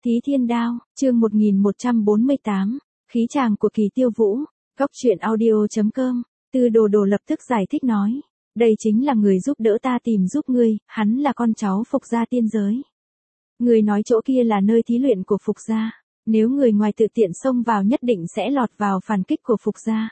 Thí Thiên Đao, chương 1148, khí chàng của Kỳ Tiêu Vũ, góc truyện audio.com, Tư Đồ Đồ lập tức giải thích nói, đây chính là người giúp đỡ ta tìm giúp ngươi, hắn là con cháu Phục gia tiên giới. Người nói chỗ kia là nơi thí luyện của Phục gia, nếu người ngoài tự tiện xông vào nhất định sẽ lọt vào phản kích của Phục gia.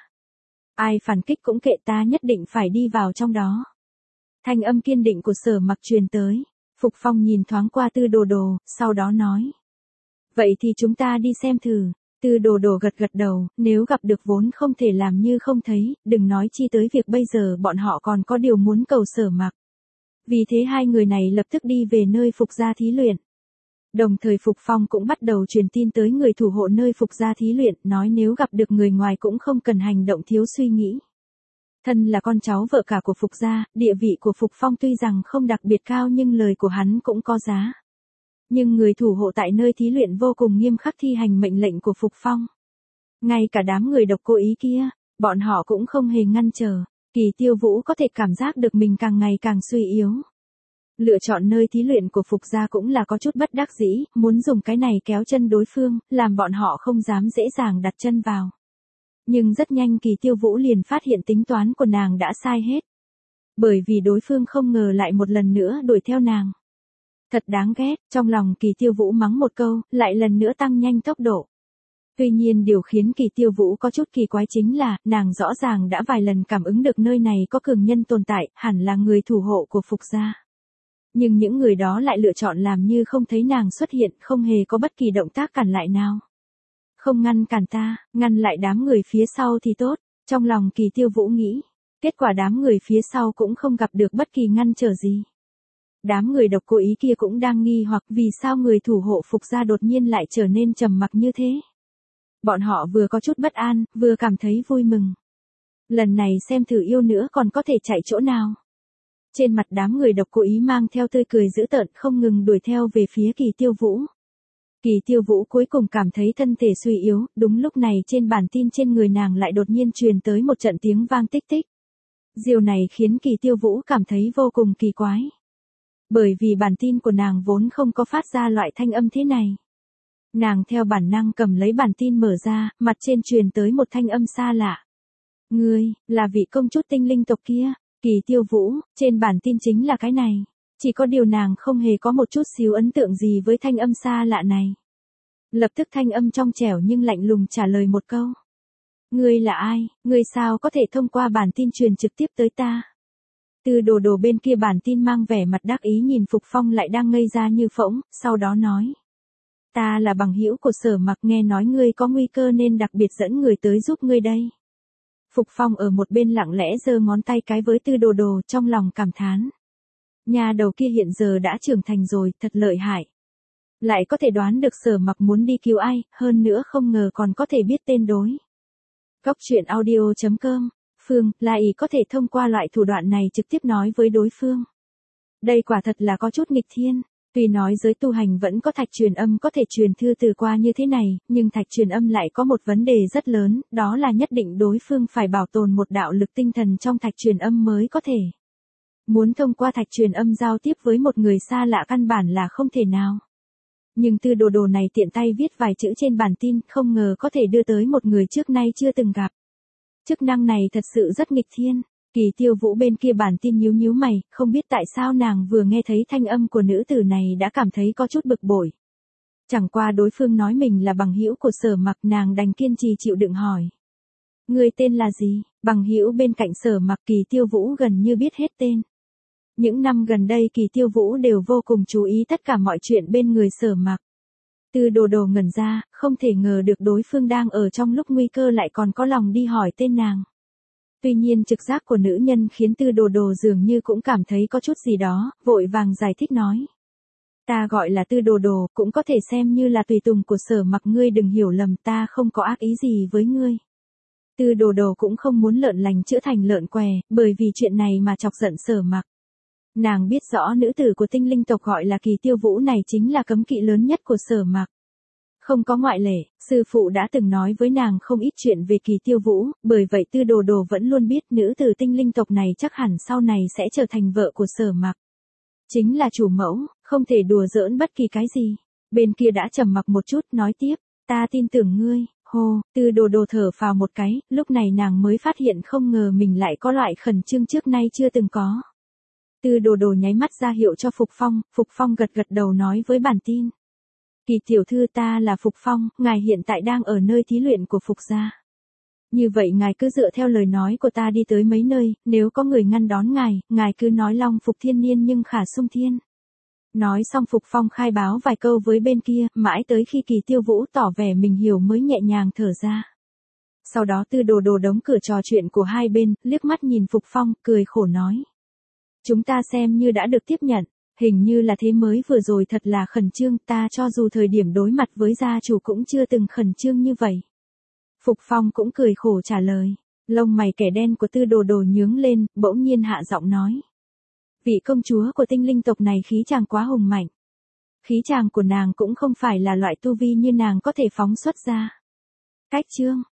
Ai phản kích cũng kệ, ta nhất định phải đi vào trong đó. Thanh âm kiên định của Sở Mặc truyền tới. Phục Phong nhìn thoáng qua Tư Đồ Đồ, sau đó nói. Vậy thì chúng ta đi xem thử. Tư Đồ Đồ gật gật đầu, nếu gặp được vốn không thể làm như không thấy, đừng nói chi tới việc bây giờ bọn họ còn có điều muốn cầu Sở Mặc. Vì thế hai người này lập tức đi về nơi Phục gia thí luyện. Đồng thời Phục Phong cũng bắt đầu truyền tin tới người thủ hộ nơi Phục gia thí luyện, nói nếu gặp được người ngoài cũng không cần hành động thiếu suy nghĩ. Thân là con cháu vợ cả của Phục gia, địa vị của Phục Phong tuy rằng không đặc biệt cao nhưng lời của hắn cũng có giá. Nhưng người thủ hộ tại nơi thí luyện vô cùng nghiêm khắc thi hành mệnh lệnh của Phục Phong. Ngay cả đám người độc cố ý kia, bọn họ cũng không hề ngăn trở. Kỳ Tiêu Vũ có thể cảm giác được mình càng ngày càng suy yếu. Lựa chọn nơi thí luyện của Phục gia cũng là có chút bất đắc dĩ, muốn dùng cái này kéo chân đối phương, làm bọn họ không dám dễ dàng đặt chân vào. Nhưng rất nhanh Kỳ Tiêu Vũ liền phát hiện tính toán của nàng đã sai hết. Bởi vì đối phương không ngờ lại một lần nữa đuổi theo nàng. Thật đáng ghét, trong lòng Kỳ Tiêu Vũ mắng một câu, lại lần nữa tăng nhanh tốc độ. Tuy nhiên điều khiến Kỳ Tiêu Vũ có chút kỳ quái chính là, nàng rõ ràng đã vài lần cảm ứng được nơi này có cường nhân tồn tại, hẳn là người thủ hộ của Phục gia. Nhưng những người đó lại lựa chọn làm như không thấy nàng xuất hiện, không hề có bất kỳ động tác cản lại nào. Không ngăn cản ta, ngăn lại đám người phía sau thì tốt, trong lòng Kỳ Tiêu Vũ nghĩ. Kết quả đám người phía sau cũng không gặp được bất kỳ ngăn trở gì. Đám người độc cố ý kia cũng đang nghi hoặc vì sao người thủ hộ Phục gia đột nhiên lại trở nên trầm mặc như thế. Bọn họ vừa có chút bất an, vừa cảm thấy vui mừng. Lần này xem thử yêu nữa còn có thể chạy chỗ nào. Trên mặt đám người độc cố ý mang theo tươi cười dữ tợn không ngừng đuổi theo về phía Kỳ Tiêu Vũ. Kỳ Tiêu Vũ cuối cùng cảm thấy thân thể suy yếu, đúng lúc này trên bản tin trên người nàng lại đột nhiên truyền tới một trận tiếng vang tích tích. Điều này khiến Kỳ Tiêu Vũ cảm thấy vô cùng kỳ quái. Bởi vì bản tin của nàng vốn không có phát ra loại thanh âm thế này. Nàng theo bản năng cầm lấy bản tin mở ra, mặt trên truyền tới một thanh âm xa lạ. Ngươi, là vị công chúa tinh linh tộc kia. Kỳ Tiêu Vũ, trên bản tin chính là cái này. Chỉ có điều nàng không hề có một chút xíu ấn tượng gì với thanh âm xa lạ này. Lập tức thanh âm trong trẻo nhưng lạnh lùng trả lời một câu. Ngươi là ai, ngươi sao có thể thông qua bản tin truyền trực tiếp tới ta? Tư Đồ Đồ bên kia bản tin mang vẻ mặt đắc ý nhìn Phục Phong lại đang ngây ra như phỗng, sau đó nói. Ta là bằng hữu của Sở Mặc, nghe nói ngươi có nguy cơ nên đặc biệt dẫn người tới giúp ngươi đây. Phục Phong ở một bên lặng lẽ giơ ngón tay cái với Tư Đồ Đồ trong lòng cảm thán. Nhà đầu kia hiện giờ đã trưởng thành rồi, thật lợi hại. Lại có thể đoán được Sở Mặc muốn đi cứu ai, hơn nữa không ngờ còn có thể biết tên đối. Góc truyện audio.com, Phương, là ý có thể thông qua loại thủ đoạn này trực tiếp nói với đối phương. Đây quả thật là có chút nghịch thiên. Tuy nói giới tu hành vẫn có thạch truyền âm có thể truyền thư từ qua như thế này, nhưng thạch truyền âm lại có một vấn đề rất lớn, đó là nhất định đối phương phải bảo tồn một đạo lực tinh thần trong thạch truyền âm mới có thể. Muốn thông qua thạch truyền âm giao tiếp với một người xa lạ căn bản là không thể nào. Nhưng Tư Đồ Đồ này tiện tay viết vài chữ trên bản tin, không ngờ có thể đưa tới một người trước nay chưa từng gặp. Chức năng này thật sự rất nghịch thiên. Kỳ Tiêu Vũ bên kia bản tin nhíu nhíu mày, không biết tại sao nàng vừa nghe thấy thanh âm của nữ tử này đã cảm thấy có chút bực bội. Chẳng qua đối phương nói mình là bằng hữu của Sở Mặc, nàng đành kiên trì chịu đựng hỏi. Người tên là gì? Bằng hữu bên cạnh Sở Mặc Kỳ Tiêu Vũ gần như biết hết tên. Những năm gần đây Kỳ Tiêu Vũ đều vô cùng chú ý tất cả mọi chuyện bên người Sở Mặc. Tư Đồ Đồ ngẩn ra, không thể ngờ được đối phương đang ở trong lúc nguy cơ lại còn có lòng đi hỏi tên nàng. Tuy nhiên trực giác của nữ nhân khiến Tư Đồ Đồ dường như cũng cảm thấy có chút gì đó, vội vàng giải thích nói. Ta gọi là Tư Đồ Đồ, cũng có thể xem như là tùy tùng của Sở Mặc, ngươi đừng hiểu lầm, ta không có ác ý gì với ngươi. Tư Đồ Đồ cũng không muốn lợn lành chữa thành lợn què, bởi vì chuyện này mà chọc giận Sở Mặc. Nàng biết rõ nữ tử của tinh linh tộc gọi là Kỳ Tiêu Vũ này chính là cấm kỵ lớn nhất của Sở Mặc. Không có ngoại lệ, sư phụ đã từng nói với nàng không ít chuyện về Kỳ Tiêu Vũ, bởi vậy Tư Đồ Đồ vẫn luôn biết nữ tử tinh linh tộc này chắc hẳn sau này sẽ trở thành vợ của Sở Mặc. Chính là chủ mẫu, không thể đùa giỡn bất kỳ cái gì. Bên kia đã trầm mặc một chút, nói tiếp, ta tin tưởng ngươi. Hô, Tư Đồ Đồ thở phào một cái, lúc này nàng mới phát hiện không ngờ mình lại có loại khẩn trương trước nay chưa từng có. Tư Đồ Đồ nháy mắt ra hiệu cho Phục Phong gật gật đầu nói với bản tin. Kỳ tiểu thư, ta là Phục Phong, ngài hiện tại đang ở nơi thí luyện của Phục gia. Như vậy ngài cứ dựa theo lời nói của ta đi tới mấy nơi, nếu có người ngăn đón ngài cứ nói Long Phục Thiên Niên nhưng khả sung thiên. Nói xong Phục Phong khai báo vài câu với bên kia, mãi tới khi Kỳ Tiêu Vũ tỏ vẻ mình hiểu mới nhẹ nhàng thở ra. Sau đó Tư Đồ Đồ đóng cửa trò chuyện của hai bên, liếc mắt nhìn Phục Phong, cười khổ nói. Chúng ta xem như đã được tiếp nhận, hình như là thế mới vừa rồi thật là khẩn trương, ta cho dù thời điểm đối mặt với gia chủ cũng chưa từng khẩn trương như vậy. Phục Phong cũng cười khổ trả lời, lông mày kẻ đen của Tư Đồ Đồ nhướng lên, bỗng nhiên hạ giọng nói. Vị công chúa của tinh linh tộc này khí chàng quá hùng mạnh. Khí chàng của nàng cũng không phải là loại tu vi như nàng có thể phóng xuất ra. Cách chương